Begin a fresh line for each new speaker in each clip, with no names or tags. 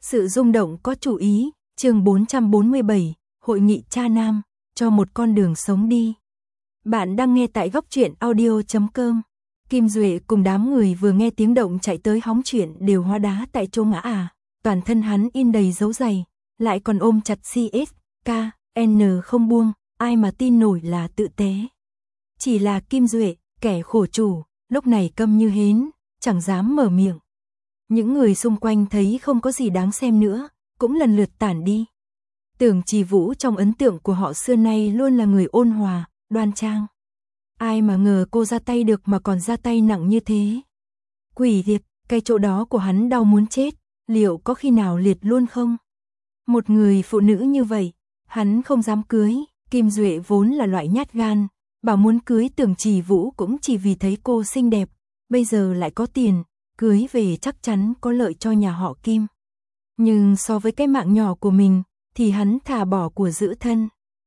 Sự rung động có chủ ý, chương 447, Hội nghị cha nam, cho một con đường sống đi. Bạn đang nghe tại góc truyện audio.com. Kim Duệ cùng đám người vừa nghe tiếng động chạy tới hóng chuyện đều hóa đá tại chỗ ngã. Toàn thân hắn in đầy dấu giày, lại còn ôm chặt CSKN không buông, ai mà tin nổi là tự té. Chỉ là Kim Duệ, kẻ khổ chủ, lúc này câm như hến, chẳng dám mở miệng. Những người xung quanh thấy không có gì đáng xem nữa, cũng lần lượt tản đi. Tưởng Trì Vũ trong ấn tượng của họ xưa nay luôn là người ôn hòa, đoan trang. Ai mà ngờ cô ra tay được mà còn ra tay nặng như thế. Quỷ thiệt, cái chỗ đó của hắn đau muốn chết, liệu có khi nào liệt luôn không? Một người phụ nữ như vậy, hắn không dám cưới. Kim Duệ vốn là loại nhát gan, bảo muốn cưới Tưởng Trì Vũ cũng chỉ vì thấy cô xinh đẹp, bây giờ lại có tiền, cưới về chắc chắn có lợi cho nhà họ Kim. Nhưng so với cái mạng nhỏ của mình, thì hắn thà bỏ của giữ thân.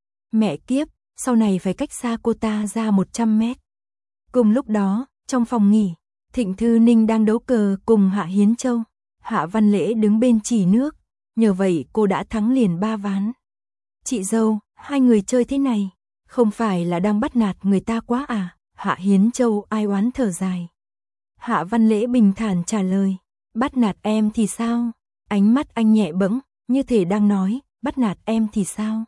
Mẹ kiếp, sau này phải cách xa cô ta ra 100 mét. Cùng lúc đó, trong phòng nghỉ, Thịnh Thư Ninh đang đấu cờ cùng Hạ Hiến Châu. Hạ Văn Lễ đứng bên chỉ nước, nhờ vậy cô đã thắng liền 3 ván. Chị dâu, hai người chơi thế này, không phải là đang bắt nạt người ta quá à? Hạ Hiến Châu ai oán thở dài. Hạ Văn Lễ bình thản trả lời, bắt nạt em thì sao? Ánh mắt anh nhẹ bẫng, như thể đang nói, bắt nạt em thì sao?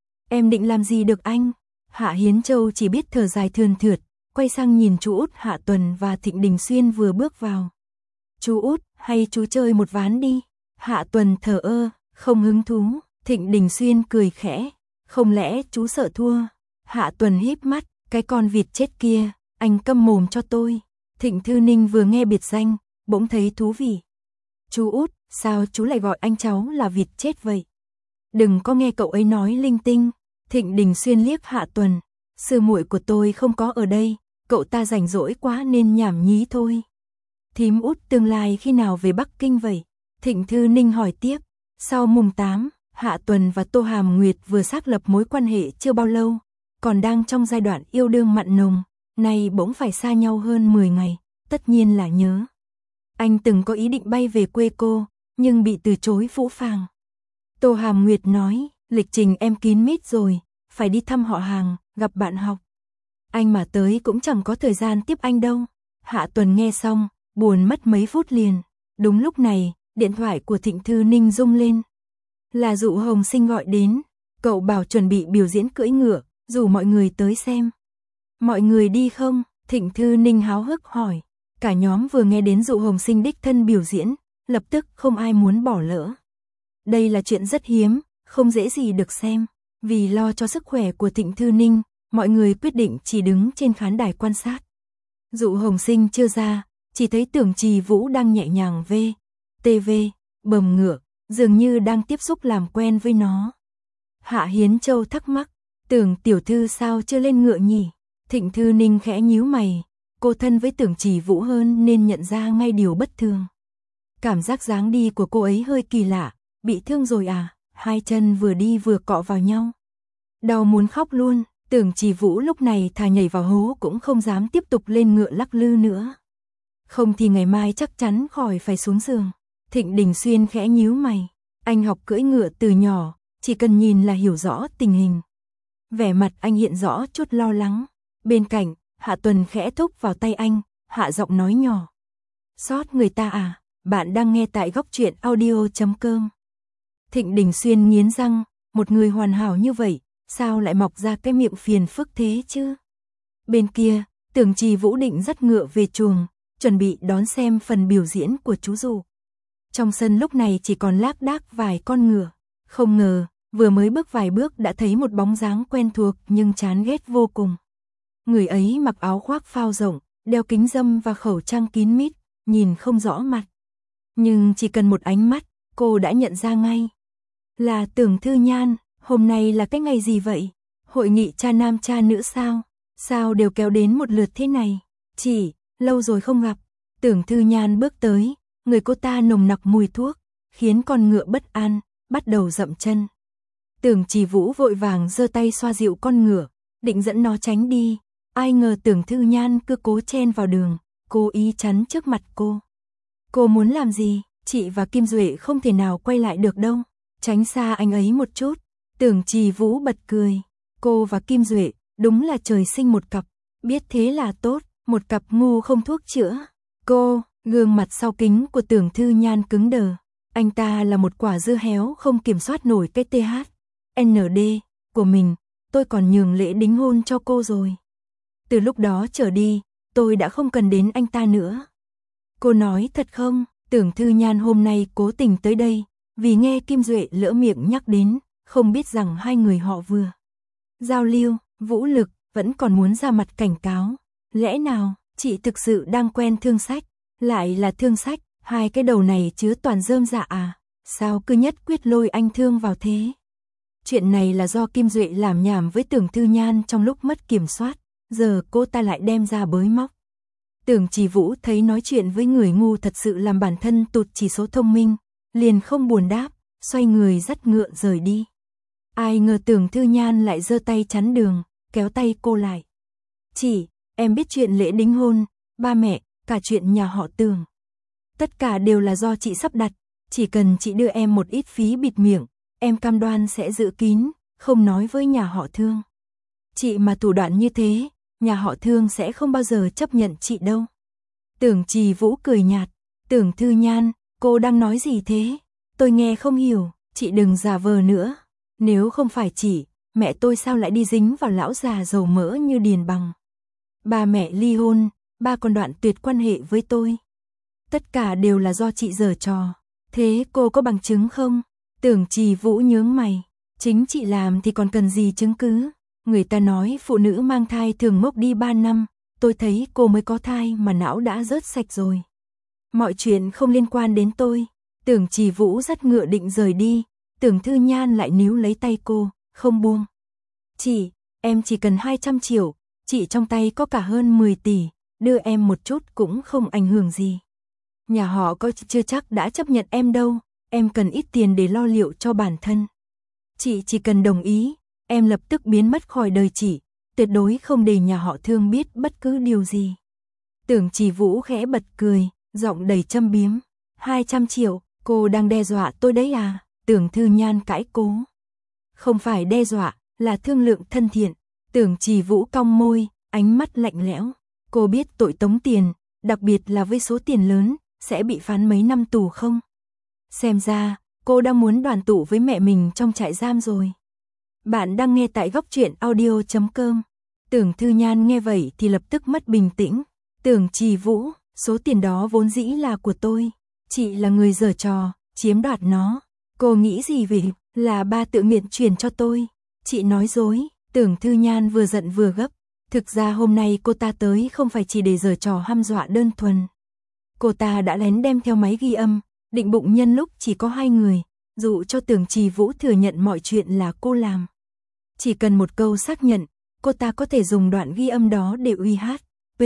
Em định làm gì được anh? Hạ Hiến Châu chỉ biết thở dài thườn thượt, quay sang nhìn chú út Hạ Tuần và Thịnh Đình Xuyên vừa bước vào. Chú út, hay chú chơi một ván đi? Hạ Tuần thờ ơ, không hứng thú. Thịnh Đình Xuyên cười khẽ, không lẽ chú sợ thua? Hạ Tuần híp mắt, cái con vịt chết kia, anh câm mồm cho tôi. Thịnh Thư Ninh vừa nghe biệt danh, bỗng thấy thú vị. Chú út, sao chú lại gọi anh cháu là vịt chết vậy? Đừng có nghe cậu ấy nói linh tinh. Thịnh Đình Xuyên liếc Hạ Tuần, sư muội của tôi không có ở đây, cậu ta rảnh rỗi quá nên nhảm nhí thôi. Thím út tương lai khi nào về Bắc Kinh vậy? Thịnh Thư Ninh hỏi tiếp. Sau mùng 8, Hạ Tuần và Tô Hàm Nguyệt vừa xác lập mối quan hệ chưa bao lâu, còn đang trong giai đoạn yêu đương mặn nồng, nay bỗng phải xa nhau hơn 10 ngày, tất nhiên là nhớ. Anh từng có ý định bay về quê cô, nhưng bị từ chối phũ phàng. Tô Hàm Nguyệt nói, lịch trình em kín mít rồi, phải đi thăm họ hàng, gặp bạn học. Anh mà tới cũng chẳng có thời gian tiếp anh đâu. Hạ Tuần nghe xong, buồn mất mấy phút liền. Đúng lúc này, điện thoại của Thịnh Thư Ninh rung lên. Là Dụ Hồng Sinh gọi đến, cậu bảo chuẩn bị biểu diễn cưỡi ngựa, rủ mọi người tới xem. Mọi người đi không? Thịnh Thư Ninh háo hức hỏi. Cả nhóm vừa nghe đến Dụ Hồng Sinh đích thân biểu diễn, lập tức không ai muốn bỏ lỡ. Đây là chuyện rất hiếm, không dễ gì được xem. Vì lo cho sức khỏe của Thịnh Thư Ninh, mọi người quyết định chỉ đứng trên khán đài quan sát. Dụ Hồng Sinh chưa ra, chỉ thấy Tưởng Trì Vũ đang nhẹ nhàng bầm ngựa, dường như đang tiếp xúc làm quen với nó. Hạ Hiến Châu thắc mắc, Tưởng tiểu thư sao chưa lên ngựa nhỉ? Thịnh Thư Ninh khẽ nhíu mày, cô thân với Tưởng Trì Vũ hơn nên nhận ra ngay điều bất thường. Cảm giác dáng đi của cô ấy hơi kỳ lạ, bị thương rồi à? Hai chân vừa đi vừa cọ vào nhau. Đau muốn khóc luôn. Tưởng Trì Vũ lúc này thà nhảy vào hố cũng không dám tiếp tục lên ngựa lắc lư nữa. Không thì ngày mai chắc chắn khỏi phải xuống giường. Thịnh Đình Xuyên khẽ nhíu mày. Anh học cưỡi ngựa từ nhỏ, chỉ cần nhìn là hiểu rõ tình hình. Vẻ mặt anh hiện rõ chút lo lắng. Bên cạnh, Hạ Tuần khẽ thúc vào tay anh, hạ giọng nói nhỏ. Sót người ta à? Bạn đang nghe tại góc truyện audio.com. Thịnh Đình Xuyên nghiến răng, một người hoàn hảo như vậy, sao lại mọc ra cái miệng phiền phức thế chứ? Bên kia, Tưởng Trì Vũ định dắt ngựa về chuồng, chuẩn bị đón xem phần biểu diễn của chú Dụ. Trong sân lúc này chỉ còn lác đác vài con ngựa. Không ngờ, vừa mới bước vài bước đã thấy một bóng dáng quen thuộc nhưng chán ghét vô cùng. Người ấy mặc áo khoác phao rộng, đeo kính râm và khẩu trang kín mít, nhìn không rõ mặt. Nhưng chỉ cần một ánh mắt, cô đã nhận ra ngay. Là Tưởng Thư Nhan. Hôm nay là cái ngày gì vậy? Hội nghị cha nam cha nữ sao? Sao đều kéo đến một lượt thế này? Chị, lâu rồi không gặp. Tưởng Thư Nhan bước tới, người cô ta nồng nặc mùi thuốc, khiến con ngựa bất an, bắt đầu dậm chân. Tưởng Trì Vũ vội vàng giơ tay xoa dịu con ngựa, định dẫn nó tránh đi. Ai ngờ Tưởng Thư Nhan cứ cố chen vào đường, cố ý chắn trước mặt cô. Cô muốn làm gì? Chị và Kim Duệ không thể nào quay lại được đâu, tránh xa anh ấy một chút. Tưởng Trì Vũ bật cười, cô và Kim Duệ, đúng là trời sinh một cặp, biết thế là tốt, một cặp ngu không thuốc chữa. Cô, gương mặt sau kính của Tưởng Thư Nhan cứng đờ, anh ta là một quả dưa héo không kiểm soát nổi cái THND của mình, tôi còn nhường lễ đính hôn cho cô rồi. Từ lúc đó trở đi, tôi đã không cần đến anh ta nữa. Cô nói thật không? Tưởng Thư Nhan hôm nay cố tình tới đây, vì nghe Kim Duệ lỡ miệng nhắc đến, không biết rằng hai người họ vừa giao lưu, vũ lực, vẫn còn muốn ra mặt cảnh cáo. Lẽ nào, chị thực sự đang quen Thương Sách, lại là Thương Sách, hai cái đầu này chứa toàn rơm rạ à? Sao cứ nhất quyết lôi anh Thương vào thế? Chuyện này là do Kim Duệ làm nhảm với Tưởng Thư Nhan trong lúc mất kiểm soát, giờ cô ta lại đem ra bới móc. Tưởng Trì Vũ thấy nói chuyện với người ngu thật sự làm bản thân tụt chỉ số thông minh, liền không buồn đáp, xoay người dắt ngựa rời đi. Ai ngờ Tưởng Thư Nhan lại giơ tay chắn đường, kéo tay cô lại. Chị, em biết chuyện lễ đính hôn, ba mẹ, cả chuyện nhà họ Tưởng. Tất cả đều là do chị sắp đặt, chỉ cần chị đưa em một ít phí bịt miệng, em cam đoan sẽ giữ kín, không nói với nhà họ Thương. Chị mà thủ đoạn như thế, nhà họ Thương sẽ không bao giờ chấp nhận chị đâu. Tưởng Trì Vũ cười nhạt, Tưởng Thư Nhan, cô đang nói gì thế? Tôi nghe không hiểu, chị đừng giả vờ nữa. Nếu không phải chị, mẹ tôi sao lại đi dính vào lão già dầu mỡ như Điền Bằng. Ba mẹ ly hôn, ba còn đoạn tuyệt quan hệ với tôi. Tất cả đều là do chị giở trò. Thế cô có bằng chứng không? Tưởng Trì Vũ nhướng mày, chính chị làm thì còn cần gì chứng cứ? Người ta nói phụ nữ mang thai thường mốc đi 3 năm, tôi thấy cô mới có thai mà não đã rớt sạch rồi. Mọi chuyện không liên quan đến tôi. Tưởng Trì Vũ dắt ngựa định rời đi, Tưởng Thư Nhan lại níu lấy tay cô, không buông. Chị, em chỉ cần 200 triệu, chị trong tay có cả hơn 10 tỷ, đưa em một chút cũng không ảnh hưởng gì. Nhà họ có chưa chắc đã chấp nhận em đâu, em cần ít tiền để lo liệu cho bản thân. Chị chỉ cần đồng ý, em lập tức biến mất khỏi đời chị, tuyệt đối không để nhà họ Thương biết bất cứ điều gì. Tưởng Trì Vũ khẽ bật cười, giọng đầy châm biếm. 200 triệu, cô đang đe dọa tôi đấy à? Tưởng Thư Nhan cãi cố. Không phải đe dọa, là thương lượng thân thiện. Tưởng Trì Vũ cong môi, ánh mắt lạnh lẽo. Cô biết tội tống tiền, đặc biệt là với số tiền lớn, sẽ bị phán mấy năm tù không? Xem ra, cô đang muốn đoàn tụ với mẹ mình trong trại giam rồi. Bạn đang nghe tại góc truyện audio.com. Tưởng Thư Nhan nghe vậy thì lập tức mất bình tĩnh. Tưởng Trì Vũ, số tiền đó vốn dĩ là của tôi. Chị là người giở trò, chiếm đoạt nó. Cô nghĩ gì về là ba tự nguyện chuyển cho tôi. Chị nói dối. Tưởng Thư Nhan vừa giận vừa gấp. Thực ra hôm nay cô ta tới không phải chỉ để giở trò hăm dọa đơn thuần. Cô ta đã lén đem theo máy ghi âm, định bụng nhân lúc chỉ có hai người, dụ cho Tưởng Trì Vũ thừa nhận mọi chuyện là cô làm. Chỉ cần một câu xác nhận, cô ta có thể dùng đoạn ghi âm đó để uy hát,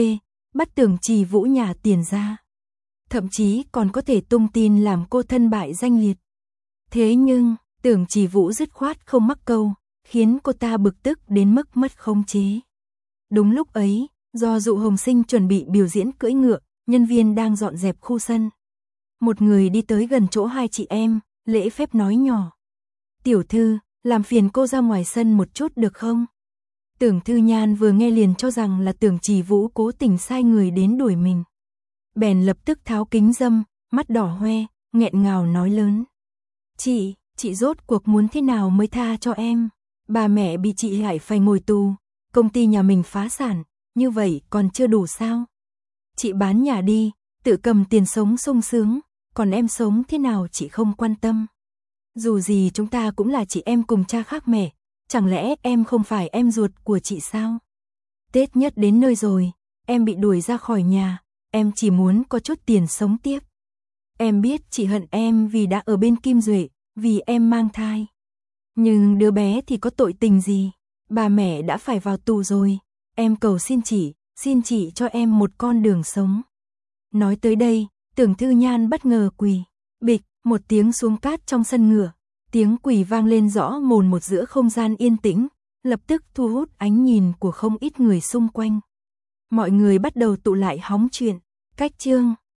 bắt Tưởng Trì Vũ nhả tiền ra. Thậm chí còn có thể tung tin làm cô thân bại danh liệt. Thế nhưng, Tưởng Trì Vũ dứt khoát không mắc câu, khiến cô ta bực tức đến mức mất khống chế. Đúng lúc ấy, do Dụ Hồng Sinh chuẩn bị biểu diễn cưỡi ngựa, nhân viên đang dọn dẹp khu sân. Một người đi tới gần chỗ hai chị em, lễ phép nói nhỏ. Tiểu thư, làm phiền cô ra ngoài sân một chút được không? Tưởng Thư Nhan vừa nghe liền cho rằng là Tưởng Trì Vũ cố tình sai người đến đuổi mình. Bèn lập tức tháo kính râm, mắt đỏ hoe, nghẹn ngào nói lớn. Chị rốt cuộc muốn thế nào mới tha cho em? Bà mẹ bị chị hại phải ngồi tù, công ty nhà mình phá sản, như vậy còn chưa đủ sao? Chị bán nhà đi, tự cầm tiền sống sung sướng, còn em sống thế nào chị không quan tâm. Dù gì chúng ta cũng là chị em cùng cha khác mẹ, chẳng lẽ em không phải em ruột của chị sao? Tết nhất đến nơi rồi, em bị đuổi ra khỏi nhà, em chỉ muốn có chút tiền sống tiếp. Em biết chị hận em vì đã ở bên Kim Duệ, vì em mang thai. Nhưng đứa bé thì có tội tình gì? Bà mẹ đã phải vào tù rồi, em cầu xin chị cho em một con đường sống. Nói tới đây, Tưởng Thư Nhan bất ngờ quỳ, bịch, một tiếng xuống cát trong sân ngựa, tiếng quỳ vang lên rõ mồn một giữa không gian yên tĩnh, lập tức thu hút ánh nhìn của không ít người xung quanh. Mọi người bắt đầu tụ lại hóng chuyện, cách chương.